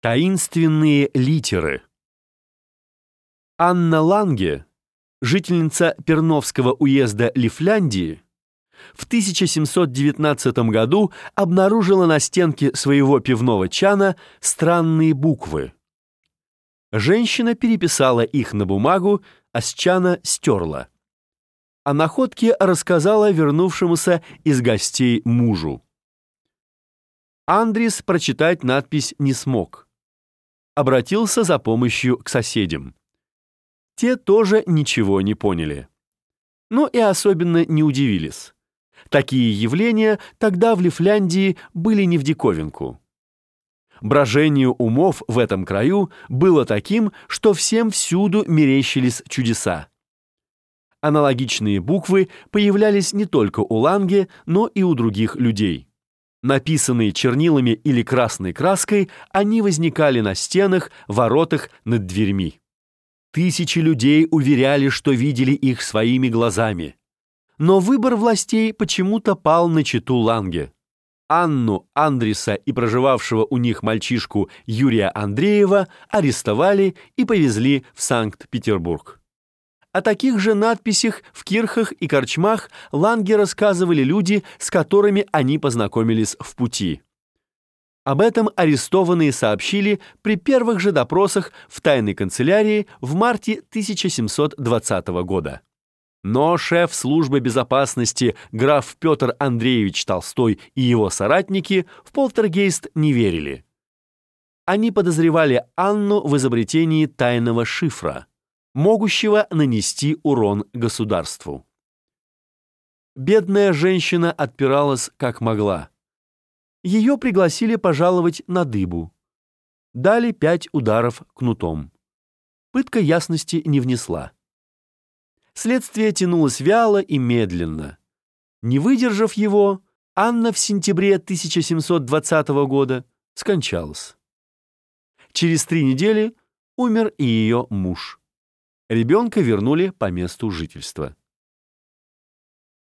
Таинственные литеры. Анна Ланге, жительница Перновского уезда Лифляндии, в 1719 году обнаружила на стенке своего пивного чана странные буквы. Женщина переписала их на бумагу, а с чана стерла. О находке рассказала вернувшемуся из гостей мужу. Андрис прочитать надпись не смог. Обратился за помощью к соседям. Те тоже ничего не поняли. Но и особенно не удивились. Такие явления тогда в Лифляндии были не в диковинку. Брожение умов в этом краю было таким, что всем всюду мерещились чудеса. Аналогичные буквы появлялись не только у Ланге, но и у других людей. Написанные чернилами или красной краской, они возникали на стенах, воротах, над дверьми. Тысячи людей уверяли, что видели их своими глазами. Но выбор властей почему-то пал на чету Ланге. Анну, Андриса и проживавшего у них мальчишку Юрия Андреева арестовали и повезли в Санкт-Петербург. О таких же надписях в кирхах и корчмах Ланге рассказывали люди, с которыми они познакомились в пути. Об этом арестованные сообщили при первых же допросах в тайной канцелярии в марте 1720 года. Но шеф службы безопасности граф Петр Андреевич Толстой и его соратники в полтергейст не верили. Они подозревали Анну в изобретении тайного шифра, могущего нанести урон государству. Бедная женщина отпиралась как могла. Ее пригласили пожаловать на дыбу. Дали 5 ударов кнутом. Пытка ясности не внесла. Следствие тянулось вяло и медленно. Не выдержав его, Анна в сентябре 1720 года скончалась. Через 3 недели умер и ее муж. Ребенка вернули по месту жительства.